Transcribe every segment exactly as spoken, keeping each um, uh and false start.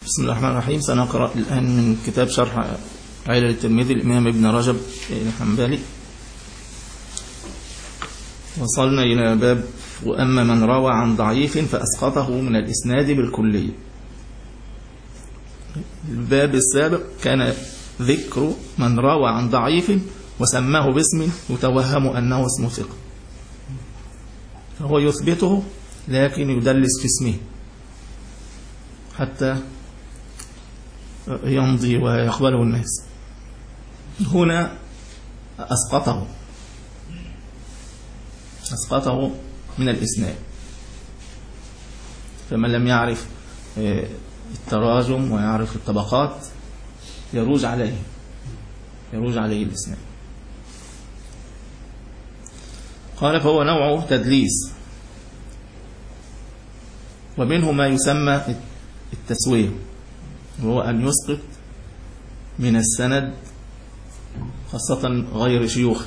بسم الله الرحمن الرحيم. سنقرأ الآن من كتاب شرح علل الترمذي الإمام ابن رجب الحنبلي. وصلنا إلى باب وأما من روى عن ضعيف فأسقطه من الإسناد بالكلية. الباب السابق كان ذكر من روى عن ضعيف وسماه باسم يتوهم أنه اسم ثقة، فهو يثبته لكن يدلس في اسمه حتى يمضي ويقبله الناس. هنا أسقطه أسقطه من الإسناد، فمن لم يعرف التراجم ويعرف الطبقات يروج عليه يروج عليه الإسناد. قال فهو نوعه تدليس، ومنه ما يسمى التسوية، وهو أن يسقط من السند خاصة غير شيوخ.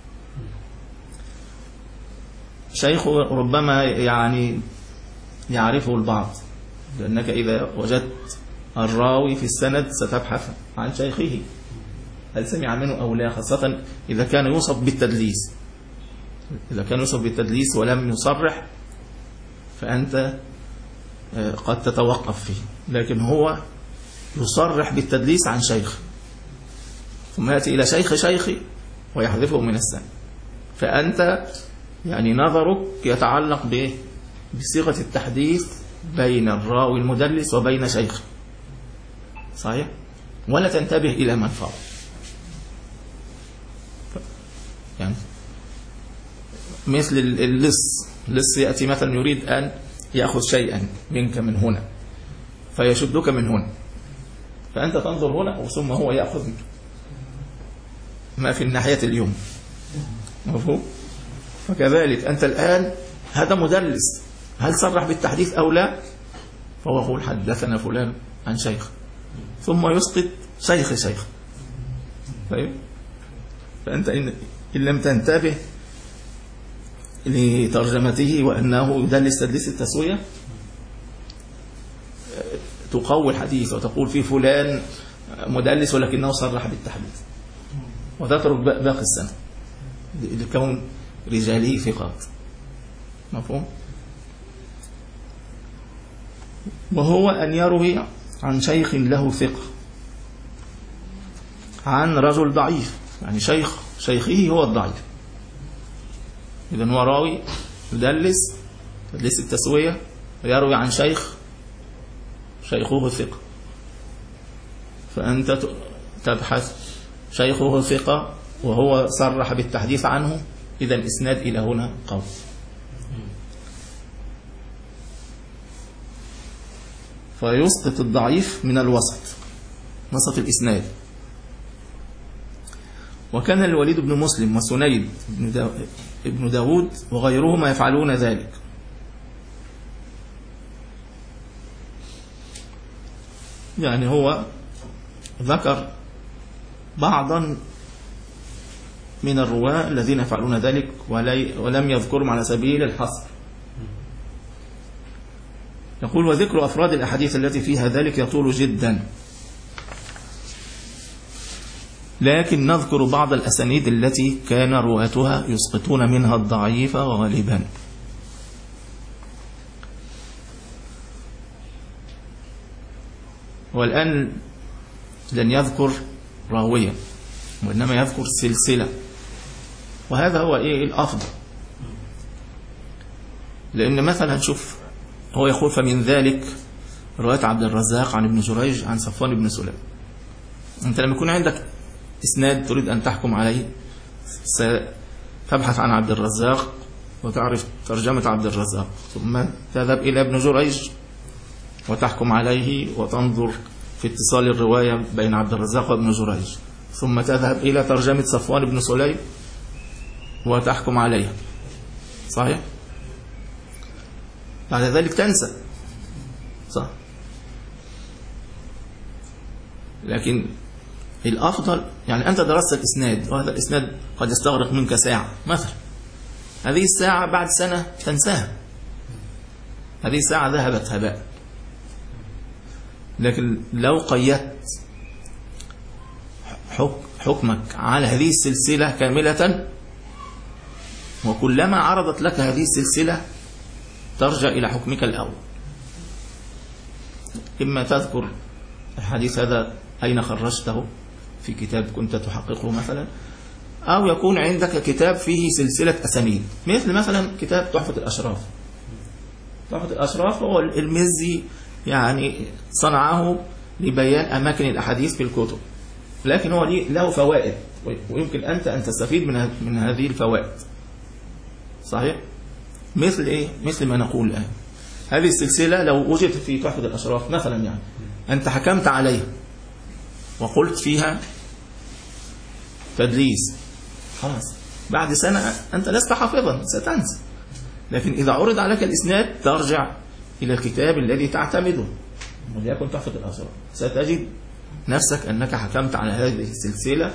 شيخه ربما يعني يعرفه البعض، لأنك إذا وجدت الراوي في السند ستبحث عن شيخه هل سمع منه أو لا، خاصة إذا كان يوصف بالتدليس. إذا كان يوصف بالتدليس ولم يصرح فأنت قد تتوقف فيه، لكن هو يصرح بالتدليس عن شيخ ثم يأتي إلى شيخ شيخي ويحذفه من السند، فأنت يعني نظرك يتعلق بصيغة التحديث بين الراوي المدلس وبين شيخه، صحيح؟ ولا تنتبه إلى من فوق. يعني مثل اللص اللص يأتي مثلا يريد أن يأخذ شيئا منك من هنا فيشدك من هنا، فأنت تنظر هنا ثم هو يأخذ ما في الناحية اليوم، مفهوم؟ فكذلك أنت الآن هذا مدلس، هل صرح بالتحديث أو لا؟ فهو يقول حدثنا فلان عن شيخ ثم يسقط شيخ شيخ. طيب، فأنت إن لم تنتبه لترجمته وأنه يدلس تدليس التسوية تقوي الحديث وتقول في فلان مدلس ولكنه صرح بالتحديث، وتترك باقي السنة لكون رجاله ثقات، مفهوم؟ وهو أن يروي عن شيخ له ثقة عن رجل ضعيف، يعني شيخ شيخه هو الضعيف. إذن هو راوي يدلس تدليس التسوية ويروي عن شيخ شيخه ثقة، فأنت تبحث شيخه ثقة وهو صرح بالتحديث عنه، إذا الإسناد إلى هنا قوي. فيسقط الضعيف من الوسط، وسط الإسناد. وكان الوليد بن مسلم وسنيد ابن داود وغيرهما يفعلون ذلك. يعني هو ذكر بعضا من الرواة الذين يفعلون ذلك ولم يذكرهم على سبيل الحصر. يقول وذكر أفراد الأحاديث التي فيها ذلك يطول جدا، لكن نذكر بعض الأسانيد التي كان رواتها يسقطون منها الضعيف غالبا. والآن لن يذكر راويا وإنما يذكر سلسلة، وهذا هو إيه الأفضل، لأن مثلا شوف هو يقول فمن ذلك رواية عبد الرزاق عن ابن جريج عن صفوان بن سليم. أنت لما يكون عندك إسناد تريد أن تحكم عليه ستبحث عن عبد الرزاق وتعرف ترجمة عبد الرزاق، ثم تذهب إلى ابن جريج وتحكم عليه وتنظر في اتصال الرواية بين عبد الرزاق وابن جريج، ثم تذهب إلى ترجمة صفوان بن سليم وتحكم عليها، صحيح؟ بعد ذلك تنسى، صح؟ لكن الأفضل يعني أنت درست الإسناد وهذا الإسناد قد يستغرق منك ساعة مثلا، هذه الساعة بعد سنة تنساها، هذه الساعة ذهبت هباء. لكن لو قيدت حكمك على هذه السلسلة كاملة، وكلما عرضت لك هذه السلسلة ترجع إلى حكمك الأول. إما تذكر الحديث هذا أين خرجته في كتاب كنت تحققه مثلا، أو يكون عندك كتاب فيه سلسلة أسانيد، مثل مثلا كتاب تحفة الأشراف. تحفة الأشراف هو المزي يعني صنعه لبيان أماكن الأحاديث في الكتب، لكن هو له فوائد ويمكن أنت أن تستفيد من من هذه الفوائد. صحيح؟ مثل إيه؟ مثل ما نقول الآن، هذه السلسلة لو وجدت في تحفة الأشراف مثلا، يعني أنت حكمت عليها وقلت فيها تدليس، خلاص بعد سنة أنت لست حافظا ستنسى، لكن إذا عرض عليك الإسناد ترجع إلى الكتاب الذي تعتمده وليكن تحفة الأشراف، ستجد نفسك أنك حكمت على هذه السلسلة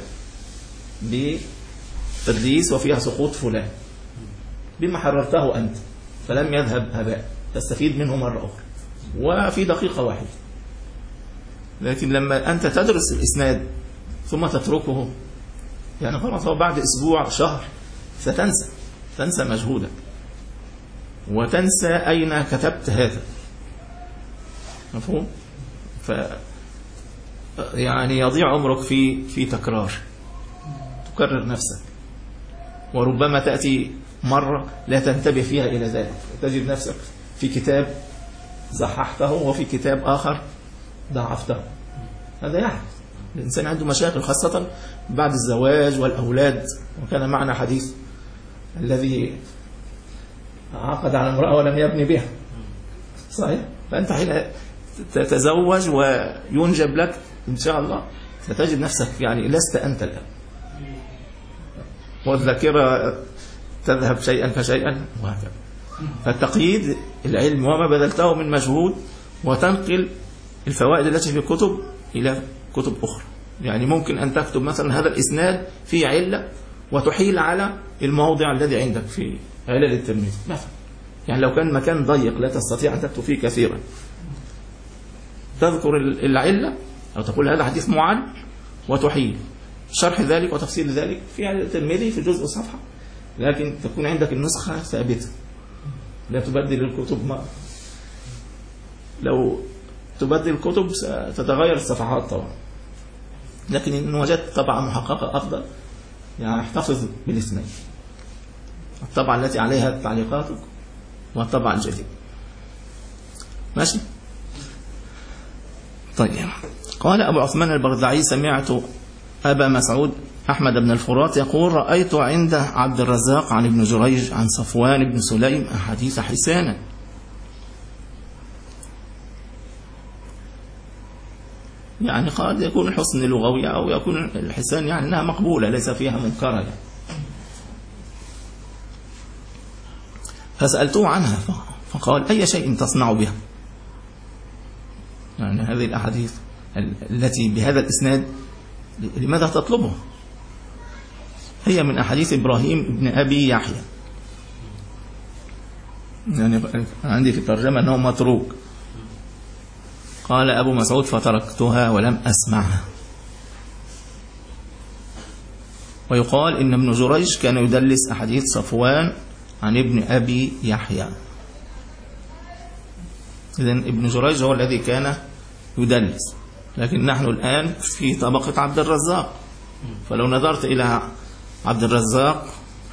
بتدليس وفيها سقوط فلان بما حررته أنت، فلم يذهب هباء، تستفيد منه مرة أخرى وفي دقيقة واحدة. لكن لما أنت تدرس الإسناد ثم تتركه، يعني خلاص هو بعد أسبوع شهر ستنسى، تنسى مجهودك وتنسى أين كتبت هذا. مفهوم؟ ف يعني يضيع عمرك في في تكرار، تكرر نفسك، وربما تأتي مرة لا تنتبه فيها إلى ذلك، تجد نفسك في كتاب صححته وفي كتاب آخر ضعفته. هذا يعني الإنسان عنده مشاكل، خاصة بعد الزواج والأولاد. وكان معنا حديث الذي عقد على امرأة ولم يبني بها، صحيح؟ فأنت حين تتزوج وينجب لك إن شاء الله ستجد نفسك يعني لست أنت الآن، والذاكرة تذهب شيئا فشيئا وهكذا. فالتقييد العلم وما بذلته من مجهود، وتنقل الفوائد التي في الكتب إلى كتب أخرى. يعني ممكن أن تكتب مثلا هذا الإسناد فيه علة وتحيل على الموضع الذي عندك في علل الترمذي مثلا، يعني لو كان مكان ضيق لا تستطيع أن تكتب فيه كثيرا، تذكر العلة أو تقول هذا حديث معل وتحيل شرح ذلك وتفسير ذلك في علل الترمذي في جزء صفحة، لكن تكون عندك النسخة ثابتة لا تبدل الكتب. ما لو تبدل الكتب ستتغير الصفحات طبعا، لكن إن وجدت طبعا محققة أفضل، يعني احتفظ بالاثنين، الطبعة التي عليها تعليقاتك والطبعة الجديدة. ماشي؟ طيب. قال أبو عثمان البغدعي: سمعت أبا مسعود أحمد بن الفرات يقول: رأيت عند عبد الرزاق عن ابن جريج عن صفوان بن سليم أحاديث حسانا. يعني قد يكون الحسن لغوي أو يكون الحسان يعني أنها مقبولة ليس فيها منكرة يعني. فسألته عنها فقال: أي شيء تصنع بها؟ يعني هذه الأحاديث التي بهذا الإسناد لماذا تطلبها؟ هي من أحاديث إبراهيم ابن أبي يحيى، يعني عندي في الترجمة أنه متروك. قال أبو مسعود: فتركتها ولم أسمعها. ويقال إن ابن جريج كان يدلس أحاديث صفوان عن ابن أبي يحيى. إذن ابن جريج هو الذي كان يدلس، لكن نحن الآن في طبقة عبد الرزاق، فلو نظرت إلى عبد الرزاق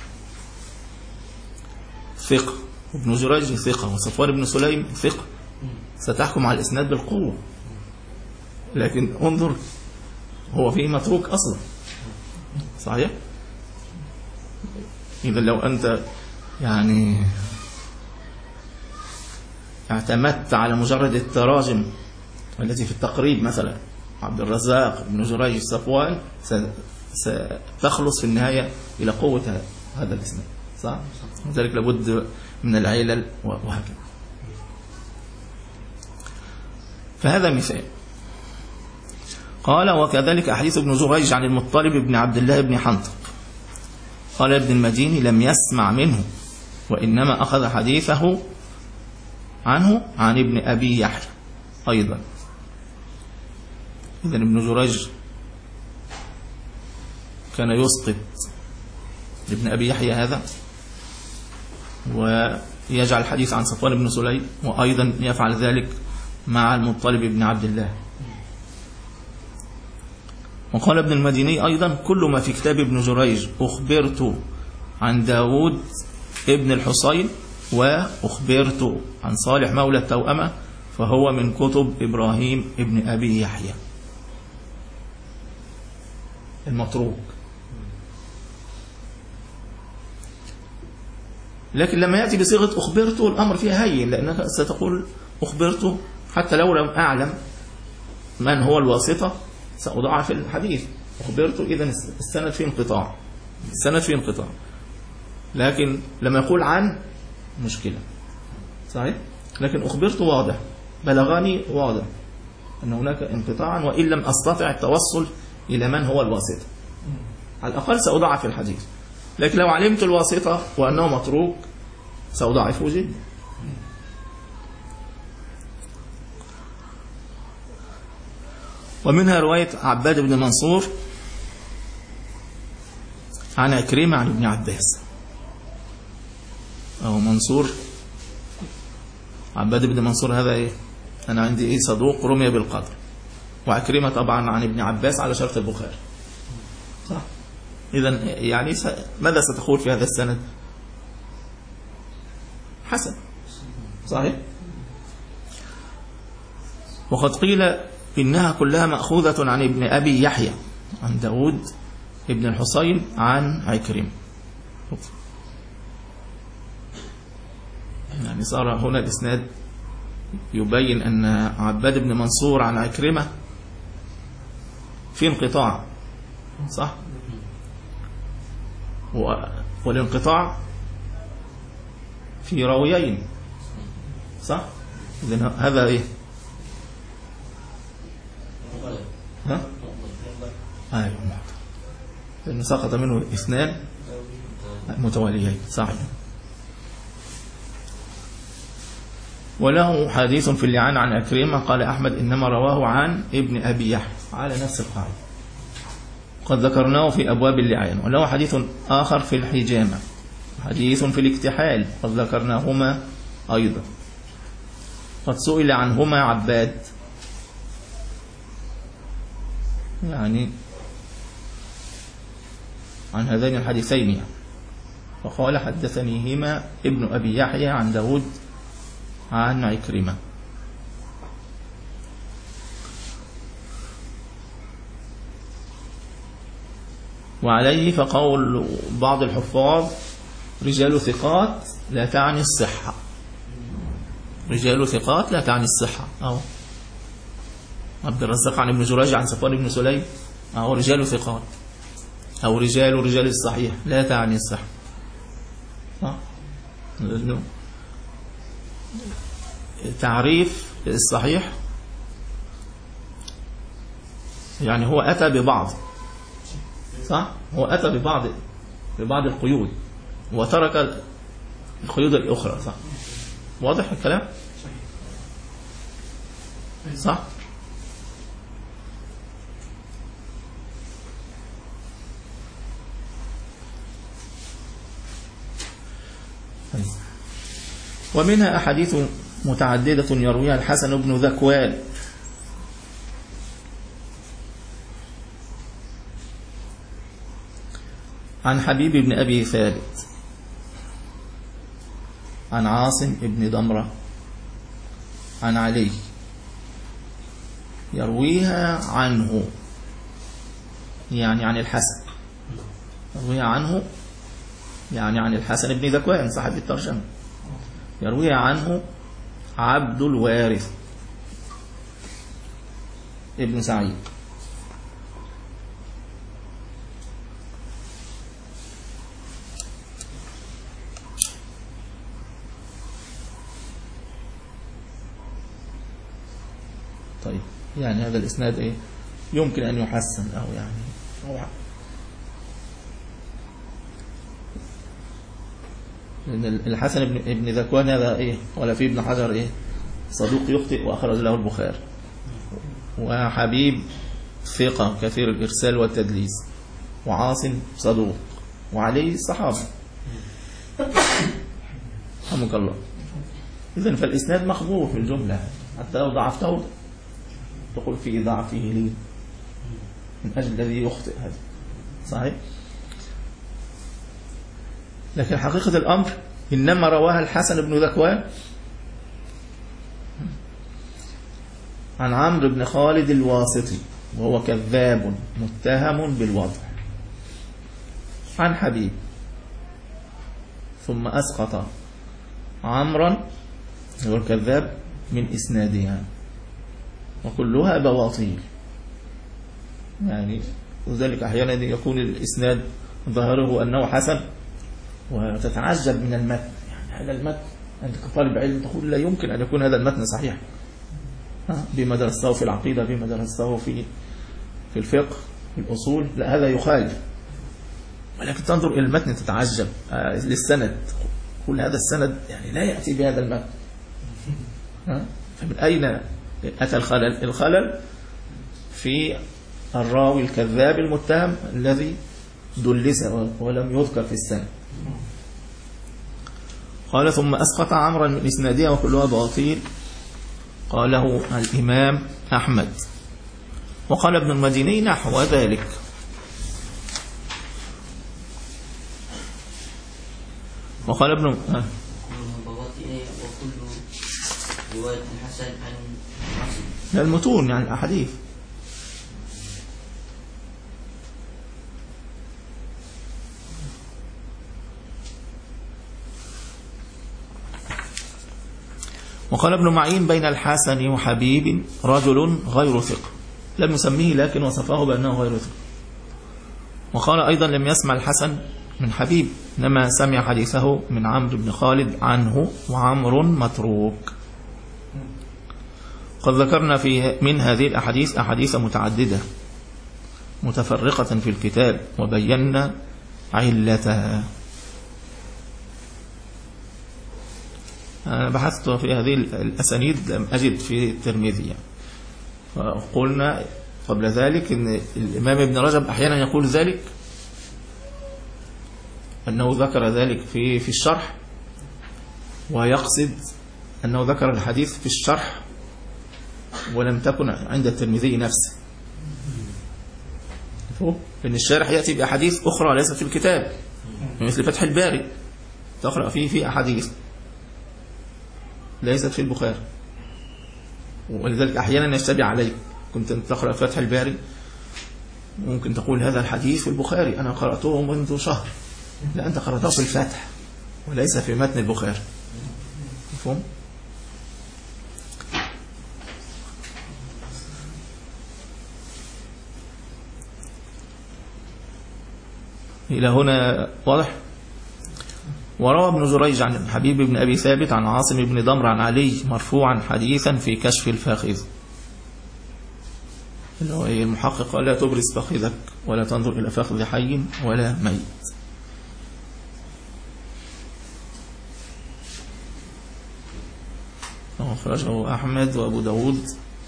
ثقة، وابن جريج ثقة، وصفوان بن سليم ثقة، ستحكم على الإسناد بالقوة. لكن انظر هو فيه متروك أصلا، صحيح؟ إذا لو أنت يعني اعتمدت على مجرد التراجم التي في التقريب مثلا عبد الرزاق ابن جريج صفوان، ستخلص في النهاية إلى قوة هذا الإسناد، صح؟ لذلك لابد من العلل وهكذا. فهذا مثال. قال: وكذلك أحاديث ابن جريج عن المطلب بن عبد الله بن حنطب. قال ابن المديني: لم يسمع منه، وإنما أخذ حديثه عنه عن ابن أبي يحيى أيضا. إذن ابن جريج كان يسقط ابن أبي يحيى هذا ويجعل الحديث عن صفوان بن سليم، وأيضا يفعل ذلك مع المطلب بن عبد الله. وقال ابن المديني أيضا: كل ما في كتاب ابن جريج أخبرت عن داود ابن الحصين وأخبرت عن صالح مولى التوأمة فهو من كتب إبراهيم ابن أبي يحيى المتروك. لكن لما يأتي بصيغة أخبرته الأمر فيها هين، لأنك ستقول أخبرته حتى لو لم أعلم من هو الواسطة سأضعف الحديث. أخبرته إذن السند فيه انقطاع، السند فيه انقطاع. لكن لما يقول عن مشكلة صحيح، لكن أخبرته واضح، بلغاني واضح أن هناك انقطاعا وإن لم أستطع التوصل إلى من هو الواسطة، على الأقل سأضعف الحديث. لكن لو علمت الواسطة وأنه متروك سأضعفه جدا. ومنها رواية عباد بن منصور عن عكرمة عن ابن عباس، أو منصور عباد بن منصور هذا إيه؟ أنا عندي إيه؟ صدوق رمي بالقدر. وعكرمة طبعا عن ابن عباس على شرط البخاري، صح؟ إذن يعني س... ماذا ستقول في هذا السند؟ حسن، صحيح؟ وقد قيل إنها كلها مأخوذة عن ابن أبي يحيى عن داود ابن الحصين عن عكرمة. يعني صار هنا الإسناد يبين أن عباد بن منصور عن عكرمة في انقطاع، صح؟ والانقطاع في راويين، صح؟ إذن هذا إيه؟ ها؟ أيوة، لأنه سقط منه اثنان متواليين، صحيح. وله حديث في اللعان عن عكرمة قال أحمد إنما رواه عن ابن أبي يحيى على نفس القاعدة، قد ذكرناه في أبواب اللعان. وله حديث آخر في الحجامة، حديث في الاكتحال قد ذكرناهما أيضا. قد سئل عنهما عباد، يعني عن هذين الحديثين يعني، فقال حدثنيهما ابن أبي يحيى عن داود عن عكرمة. وعليه فقول بعض الحفاظ رجال ثقات لا تعني الصحة، رجال ثقات لا تعني الصحة. أو عبد الرزاق عن ابن جريج عن صفوان بن سليم أو رجال ثقات، أو رجال رجال الصحيح لا تعني الصحة. تعريف الصحيح يعني هو أتى ببعض، صح؟ هو أتى ببعض ببعض القيود وترك القيود الأخرى، صح؟ واضح الكلام؟ صح؟ ومنها أحاديث متعددة يرويها الحسن بن ذكوان عن حبيب بن أبي ثابت عن عاصم بن ضمرة عن علي يرويها عنه، يعني عن الحسن، يرويها عنه يعني عن الحسن بن ذكوان صاحب الترجمة، يرويها عنه عبد الوارث ابن سعيد. طيب يعني هذا الإسناد إيه؟ يمكن أن يحسن أو يعني أو لأن الحسن ابن ذكوان هذا إيه؟ ولا في ابن حجر إيه؟ صدوق يخطئ وأخرج له البخاري. وحبيب ثقة كثير الإرسال والتدليس، وعاصم صدوق، وعلي الصحابة. رحمك الله. إذن فالإسناد مقبول في الجملة، حتى لو ضعفته تقول في ضعفه لي من أجل الذي يخطئ، هذا صحيح. لكن حقيقة الأمر إنما رواها الحسن بن ذكوان عن عمرو بن خالد الواسطي، وهو كذاب متهم بالوضع، عن حبيب، ثم أسقط عمرا هو الكذاب من إسنادها، وكلها بواطيل. يعني وذلك أحيانا يكون الإسناد ظاهره أنه حسن وتتعجب من المتن، يعني هذا المتن أنت كطالب علم تقول لا يمكن أن يكون هذا المتن صحيح، بما درسته في العقيدة، بما درسته في في الفقه، في الأصول، لا هذا يخالف. ولكن تنظر إلى المتن تتعجب للسند، كل هذا السند يعني لا يأتي بهذا المتن. فمن أين أتى الخلل؟ الخلل في الراوي الكذاب المتهم الذي دلس ولم يذكر في السند. قال ثم أسقط عمرا من إسنادها وكلها باطيل، قاله الإمام أحمد. وقال ابن المديني نحو ذلك. وقال ابن آه. وكل رواية الحسن عن عاصم، المتون يعني الأحاديث. وقال ابن معين بين الحسن وحبيب رجل غير ثقة، لم يسميه لكن وصفه بأنه غير ثقة. وقال أيضا لم يسمع الحسن من حبيب، إنما سمع حديثه من عمرو بن خالد عنه، وعمر متروك. قد ذكرنا في من هذه الأحاديث أحاديث متعددة متفرقة في الكتاب، وبينا علتها. أنا بحثت في هذه الأسانيد لم أجد في الترمذي. وقلنا قبل ذلك أن الإمام ابن رجب أحيانا يقول ذلك، أنه ذكر ذلك في في الشرح، ويقصد أنه ذكر الحديث في الشرح ولم تكن عند الترمذي نفسه. لأن الشارح يأتي بأحاديث أخرى ليست في الكتاب، مثل فتح الباري تقرأ فيه في أحاديث ليست في البخاري، ولذلك أحيانا يشتبه عليك. كنت تقرأ فتح الباري ممكن تقول هذا الحديث في البخاري أنا قرأته منذ شهر، لا أنت قرأته في الفتح وليس في متن البخاري. مفهوم؟ إلى هنا واضح؟ وروى ابن جريج عن حبيب بن أبي ثابت عن عاصم بن ضمر عن علي مرفوعا حديثا في كشف الفاخذ، اللي هو المحقق قال لا تبرز فخذك ولا تنظر إلى فخذ حي ولا ميت. أخرجه أحمد وأبو داود،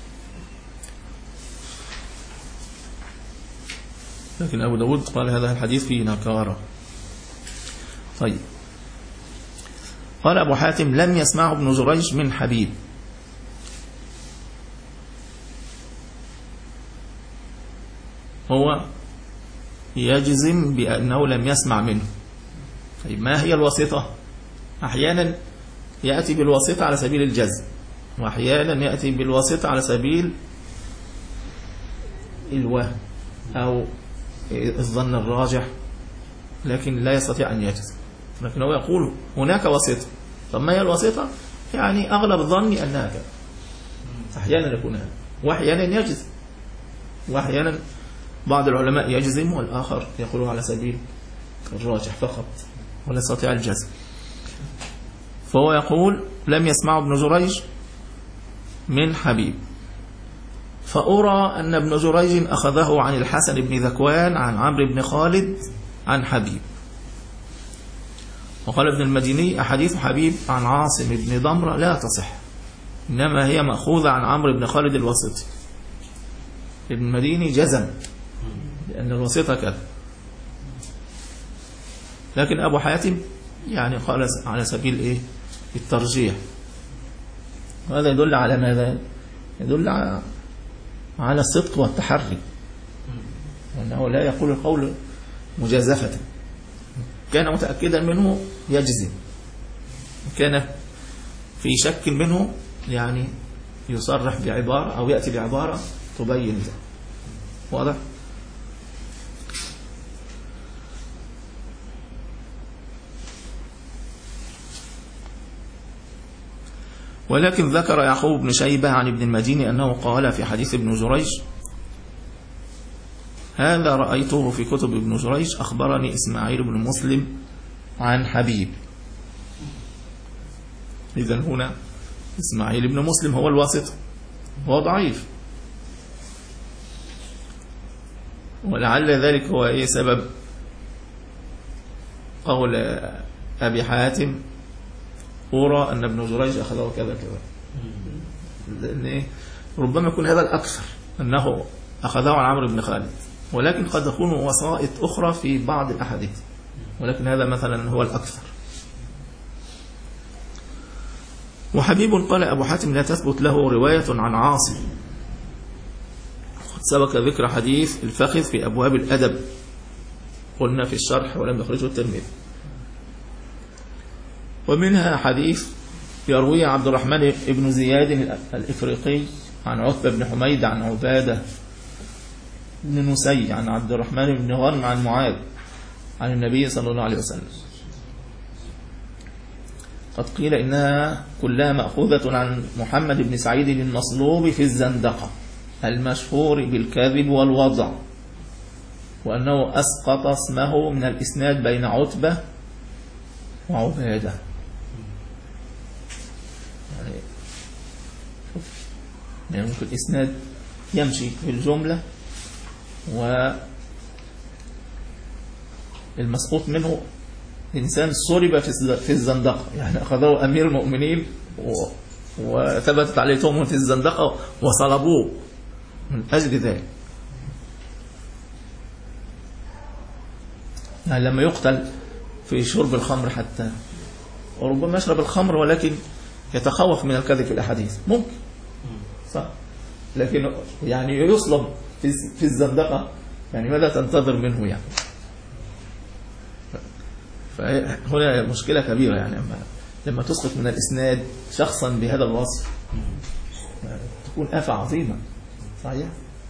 لكن أبو داود قال هذا الحديث فيه نكارة. طيب، قال أبو حاتم لم يسمعه ابن جريج من حبيب. هو يجزم بأنه لم يسمع منه. طيب، ما هي الواسطة؟ أحيانا يأتي بالواسطة على سبيل الجزم، وأحيانا يأتي بالواسطة على سبيل الوهم أو الظن الراجح، لكن لا يستطيع أن يجزم. لكن هو يقول هناك واسطة. طب ما هي الواسطة؟ يعني أغلب ظني أنها كذا. أحيانا يكون هذا، وأحيانا يجزم، وأحيانا بعض العلماء يجزم والآخر يقول على سبيل الراجح فقط ولا يستطيع الجزم. فهو يقول لم يسمع ابن جريج من حبيب، فأرى أن ابن جريج أخذه عن الحسن بن ذكوان عن عمرو بن خالد عن حبيب. وقال ابن المديني أحاديث حبيب عن عاصم بن ضمرة لا تصح، إنما هي مأخوذة عن عمرو بن خالد الواسطي. ابن المديني جزم لأن الواسطة كذا، لكن أبو حاتم يعني قال على سبيل إيه الترجيح. وهذا يدل على ماذا؟ يدل على الصدق والتحري، وأنه لا يقول القول مجازفة، كان متأكدا منه يجزم، كان في شك منه يعني يصرح بعبارة أو يأتي بعبارة تبين ذلك. واضح؟ ولكن ذكر يعقوب بن شيبة عن ابن المديني أنه قال في حديث ابن جريج: هذا رأيته في كتب ابن جريج، أخبرني إسماعيل بن مسلم عن حبيب. إذن هنا إسماعيل بن مسلم هو الواسط، هو ضعيف، ولعل ذلك هو إيه سبب قول أبي حاتم: أرى أن ابن جريج أخذه كذا كذا، لأن إيه ربما يكون هذا الأكثر أنه أخذه عن عمرو بن خالد، ولكن قد تكون وسائط أخرى في بعض الأحاديث، ولكن هذا مثلا هو الأكثر. وحبيب قال أبو حاتم: لا تثبت له رواية عن عاصم. قد سبق ذكر حديث الفخذ في أبواب الأدب، قلنا في الشرح ولم يخرجه الترمذي. ومنها حديث يرويه عبد الرحمن بن زياد الإفريقي عن عتبة بن حميد عن عبادة بن نسي عن عبد الرحمن بن غنم عن معاذ عن النبي صلى الله عليه وسلم. قد قيل إنها كلها مأخوذة عن محمد بن سعيد المصلوب في الزندقة المشهور بالكذب والوضع، وأنه أسقط اسمه من الإسناد بين عتبة وعبادة. يعني يعني ممكن الإسناد يمشي في الجملة والمسقوط منه إنسان صلب في الزندقة، يعني أخذه أمير المؤمنين وثبتت عليه تهمة في الزندقة وصلبوه من أجل ذلك. يعني لما يقتل في شرب الخمر حتى، وربما يشرب الخمر ولكن يتخوف من الكذب في الأحاديث، ممكن صح، لكن يعني يصلب في الزندقة، يعني ماذا تنتظر منه؟ يعني فهنا مشكلة كبيرة، يعني لما, لما تسقط من الإسناد شخصا بهذا الوصف تكون آفة عظيمة. صحيح.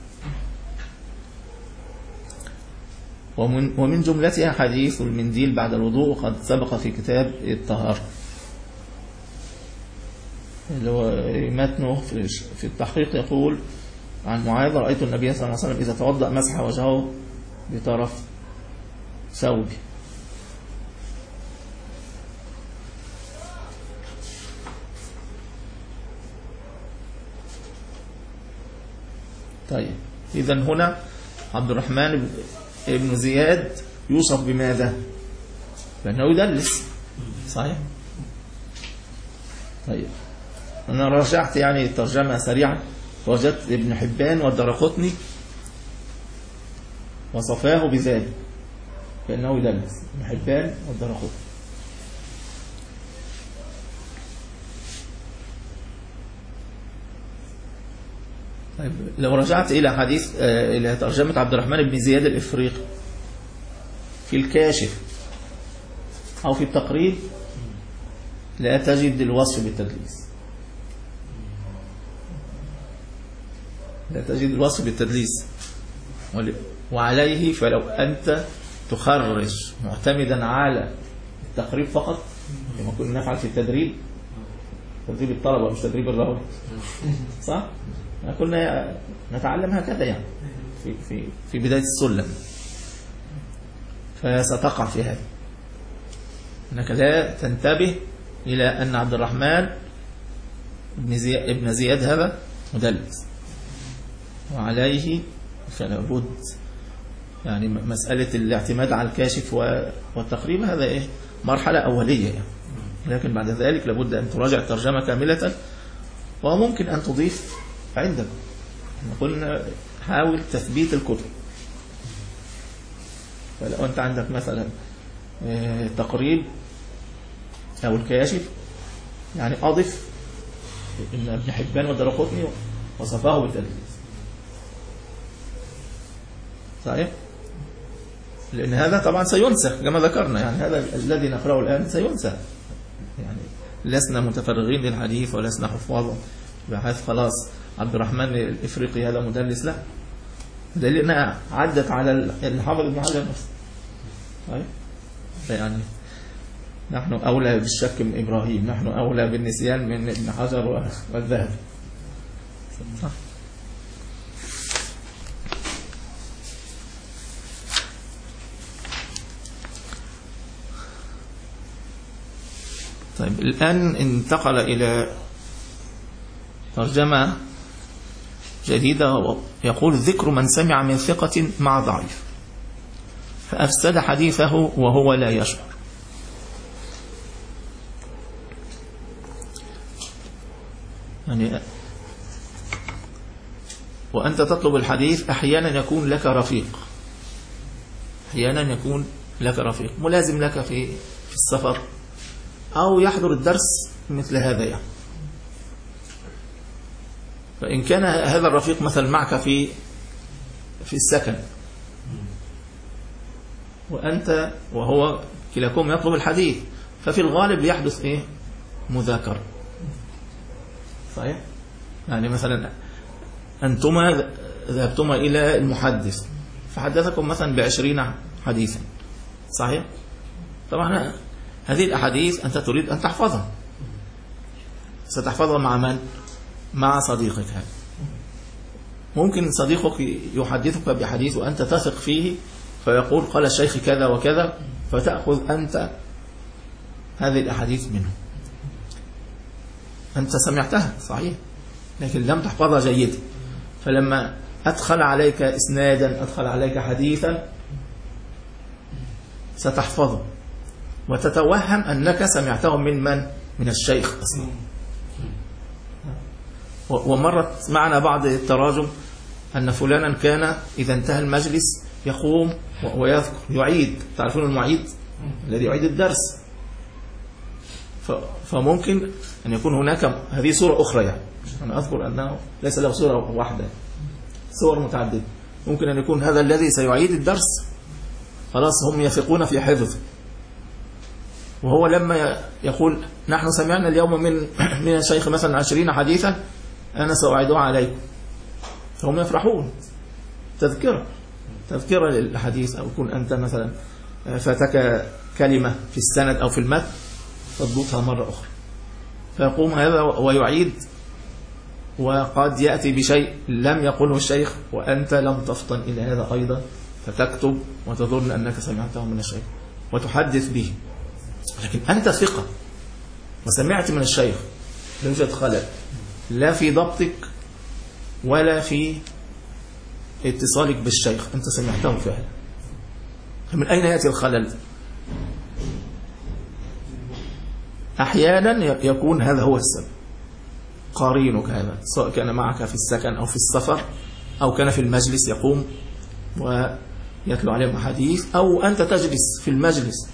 ومن, ومن جملتها حديث المنديل بعد الوضوء، قد سبق في كتاب الطهارة اللي هو متنه في التحقيق، يقول عن معاذ: رأيت النبي صلى الله عليه وسلم إذا توضأ مسح وجهه بطرف ثوبه. طيب، إذن هنا عبد الرحمن ابن زياد يوصف بماذا؟ لأنه يدلس. صحيح. طيب، أنا رجعت يعني الترجمة سريعا، وجدت ابن حبان والدرقطني وصفاه بذلك لأنه يدلس، ابن حبان والدرقطني. طيب، لو رجعت إلى حديث إلى ترجمة عبد الرحمن بن زياد الإفريقي في الكاشف أو في التقريب، لا تجد الوصف بالتدليس، لا تجد الوصف بالتدليس. وعليه فلو أنت تخرج معتمدا على التقريب فقط، كما كنا نفعل في التدريب، تدريب الطلبة مش تدريب الراوي، صح؟ كنا نتعلم هكذا يعني في في في بداية السلم، فستقع في هذا، أنك لا تنتبه إلى أن عبد الرحمن ابن زياد, ابن زياد هذا مدلس، وعليه فلا بد يعني مسألة الاعتماد على الكاشف والتقريب هذا إيه مرحلة أولية يعني. لكن بعد ذلك لابد أن تراجع الترجمة كاملة، وممكن أن تضيف عندك. قلنا حاول تثبيت الكتب. فلو أنت عندك مثلا تقريب أو الكاشف، يعني أضف إن ابن حبان والدارقطني وصفاه بالتدليس. صحيح؟ لأن هذا طبعا سينسخ كما ذكرنا، يعني هذا الذي نقرأه الآن سينسخ، يعني لسنا متفرغين للحديث ولسنا حفاظا بحيث خلاص عبد الرحمن الإفريقي هذا مدلس، لا، لأنها عدت على الحافظ ابن حجر نفسه. طيب يعني نحن أولى بالشك من إبراهيم، نحن أولى بالنسيان من ابن حجر والذهبي. صح. طيب الآن انتقل إلى ترجمة جديدة، يقول ذكر من سمع من ثقة مع ضعيف فأفسد حديثه وهو لا يشعر. يعني وأنت تطلب الحديث أحيانا يكون لك رفيق، أحيانا يكون لك رفيق ملازم لك في في السفر أو يحضر الدرس مثل هذا يعني. فإن كان هذا الرفيق مثلا معك في في السكن وأنت وهو كلاكم يطلب الحديث، ففي الغالب يحدث إيه؟ مذاكرة. صحيح؟ يعني مثلا أنتما ذهبتما إلى المحدث فحدثكم مثلا بعشرين حديثا. صحيح؟ طبعا هذه الأحاديث أنت تريد أن تحفظها، ستحفظها مع من؟ مع صديقك هذا. ممكن صديقك يحدثك بحديث وأنت تثق فيه فيقول قال الشيخ كذا وكذا، فتأخذ أنت هذه الأحاديث منه. أنت سمعتها صحيح لكن لم تحفظها جيدا، فلما أدخل عليك إسنادا أدخل عليك حديثا ستحفظه وتتوهم أنك سمعته من من؟ من الشيخ أصلا. ومرت معنا بعض التراجم أن فلانا كان إذا انتهى المجلس يقوم ويذكر يعيد. تعرفون المعيد الذي يعيد الدرس، فممكن أن يكون هناك هذه صورة أخرى. يعني أنا أذكر أنه ليس له صورة واحدة، صور متعددة. ممكن أن يكون هذا الذي سيعيد الدرس خلاص هم يثقون في حفظه، وهو لما يقول نحن سمعنا اليوم من من الشيخ مثلا عشرين حديثا أنا سأعيدها عليكم، فهم يفرحون. تذكرة تذكرة للحديث، أو يكون أنت مثلا فاتك كلمة في السند أو في المتن تضبطها مرة أخرى، فيقوم هذا ويعيد، وقد يأتي بشيء لم يقله الشيخ وأنت لم تفطن إلى هذا أيضا، فتكتب وتظن أنك سمعته من الشيخ وتحدث به، لكن أنت ثقة وسمعت من الشيخ، لا يوجد خلل لا في ضبطك ولا في اتصالك بالشيخ، أنت سمعته فعلا. من أين يأتي الخلل؟ أحيانا يكون هذا هو السبب، قارينك هذا سواء كان معك في السكن أو في السفر أو كان في المجلس يقوم ويتلو عليهم حديث، أو أنت تجلس في المجلس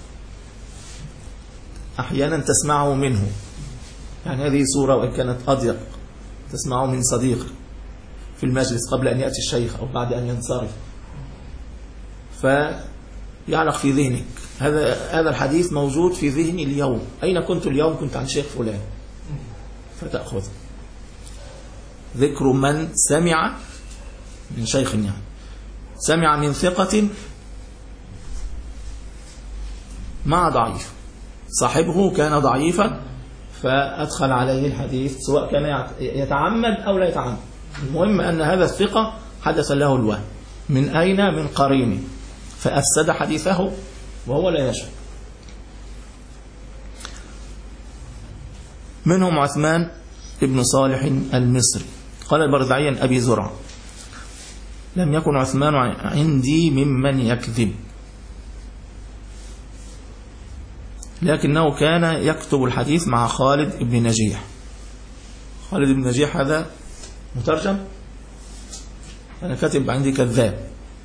أحيانا تسمعه منه. يعني هذه صورة وإن كانت أضيق، تسمعه من صديق في المجلس قبل أن يأتي الشيخ أو بعد أن ينصرف، فيعلق في ذهنك هذا هذا الحديث موجود في ذهني اليوم، أين كنت اليوم؟ كنت عن شيخ فلان، فتأخذ. ذكر من سمع من شيخ، يعني سمع من ثقة مع ضعيف، صاحبه كان ضعيفا فأدخل عليه الحديث سواء كان يتعمد أو لا يتعمد، المهم أن هذا الثقة حدث له الوهم. من أين؟ من قرينه، فأفسد حديثه وهو لا يشعر. منهم عثمان ابن صالح المصري قال البردعي عن أبي زرع لم يكن عثمان عندي ممن يكذب، لكنه كان يكتب الحديث مع خالد بن نجيح. خالد بن نجيح هذا مترجم أنا كاتب عندي كذاب.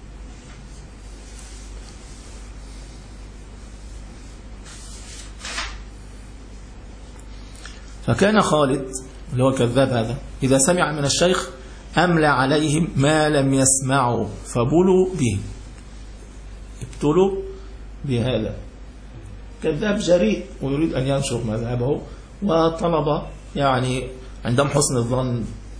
فكان خالد اللي هو الكذاب هذا إذا سمع من الشيخ أملى عليهم ما لم يسمعوا فبلوا به، ابتلوا بهذا. كذاب جريء ويريد أن ينشر مذهبه، وطلب يعني عندهم حسن الظن،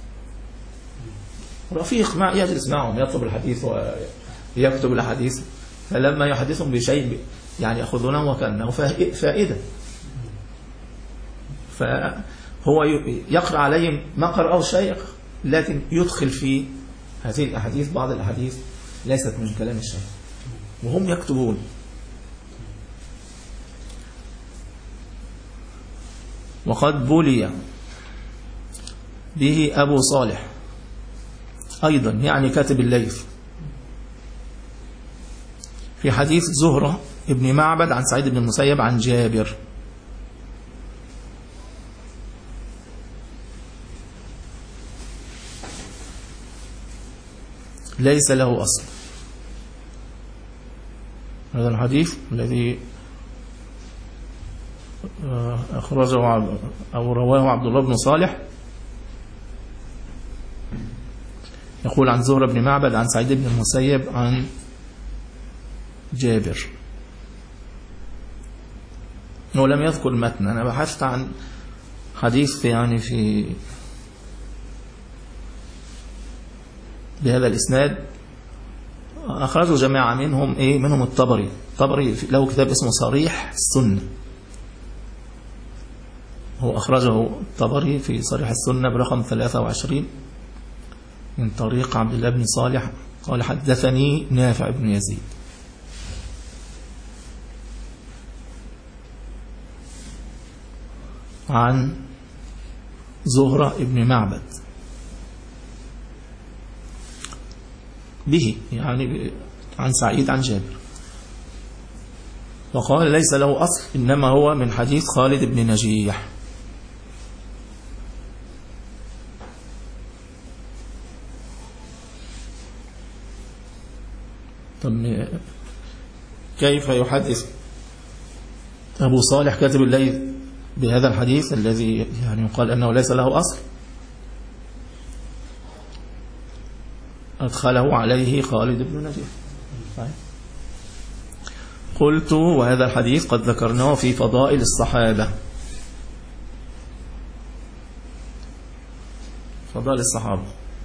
رفيق مع يجلس معهم يطلب الحديث ويكتب الحديث، فلما يحدثهم بشيء يعني يأخذونه وكأنه فائدة. فهو يقرأ عليهم ما قرأه الشيخ، لكن يدخل في هذه الأحاديث بعض الأحاديث ليست من كلام الشيخ وهم يكتبون. وقد بلي به أبو صالح أيضا، يعني كاتب الليث، في حديث زهرة ابن معبد عن سعيد بن المسيب عن جابر. ليس له أصل. هذا الحديث الذي أخرجه أو رواه عبد الله بن صالح، يقول عن زهرة بن معبد عن سعيد بن المسيب عن جابر، هو لم يذكر المتن. أنا بحثت عن حديث يعني في بهذا الإسناد، أخرجوا جماعة منهم إيه منهم الطبري. الطبري له كتاب اسمه صريح السنة، هو أخرجه الطبري في صريح السنة برقم ثلاثة وعشرين من طريق عبد الله بن صالح قال حدثني نافع بن يزيد. عن زهرة ابن معبد به، يعني عن سعيد عن جابر، وقال ليس له أصل، إنما هو من حديث خالد بن نجيح. طب كيف يحدث أبو صالح كاتب الليث بهذا الحديث الذي يعني يقال أنه ليس له أصل؟ أدخله عليه خالد بن نجيح. قلت وهذا الحديث قد ذكرناه في فضائل الصحابة. فضائل الصحابة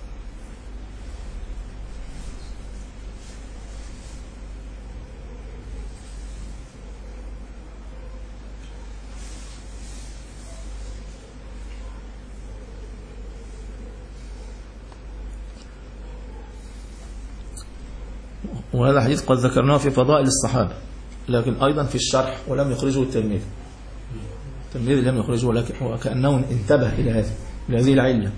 وهذا الحديث قد ذكرناه في فضائل الصحابة، لكن أيضا في الشرح ولم يخرجه الترمذي. الترمذي لم يخرجه، ولكن وكأنه انتبه إلى هذه لهذه العلة،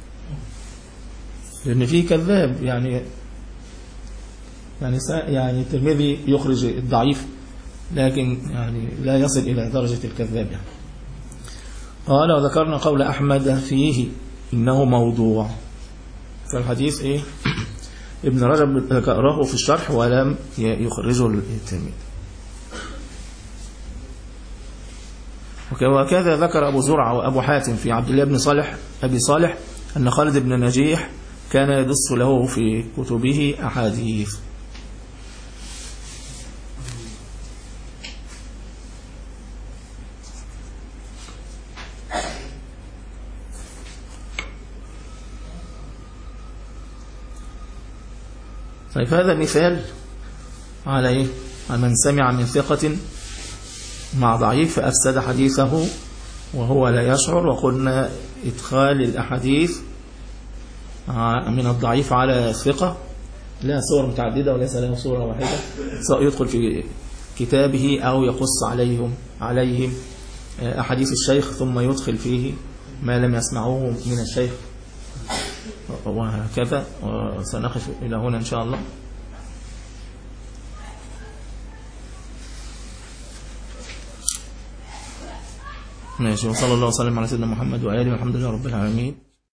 لأن فيه كذاب يعني يعني يعني الترمذي يخرج الضعيف لكن يعني لا يصل إلى درجة الكذاب يعني. قال وذكرنا قول أحمد فيه إنه موضوع. فالحديث إيه ابن رجب ذكره في الشرح ولم يخرجه الترمذي. وكذا ذكر أبو زرعة وأبو حاتم في عبد الله بن صالح أبي صالح أن خالد بن نجيح كان يدس له في كتبه أحاديث. طيب هذا مثال على إيه؟ على من سمع من ثقة مع ضعيف فأفسد حديثه وهو لا يشعر. وقلنا إدخال الأحاديث من الضعيف على الثقة لا صور متعددة وليس له صورة واحدة، سواء يدخل في كتابه أو يقص عليهم عليهم أحاديث الشيخ ثم يدخل فيه ما لم يسمعوه من الشيخ وهكذا. وسنقف إلى هنا إن شاء الله. ماشي، وصلى الله وسلم على سيدنا محمد وآله والحمد لله رب العالمين.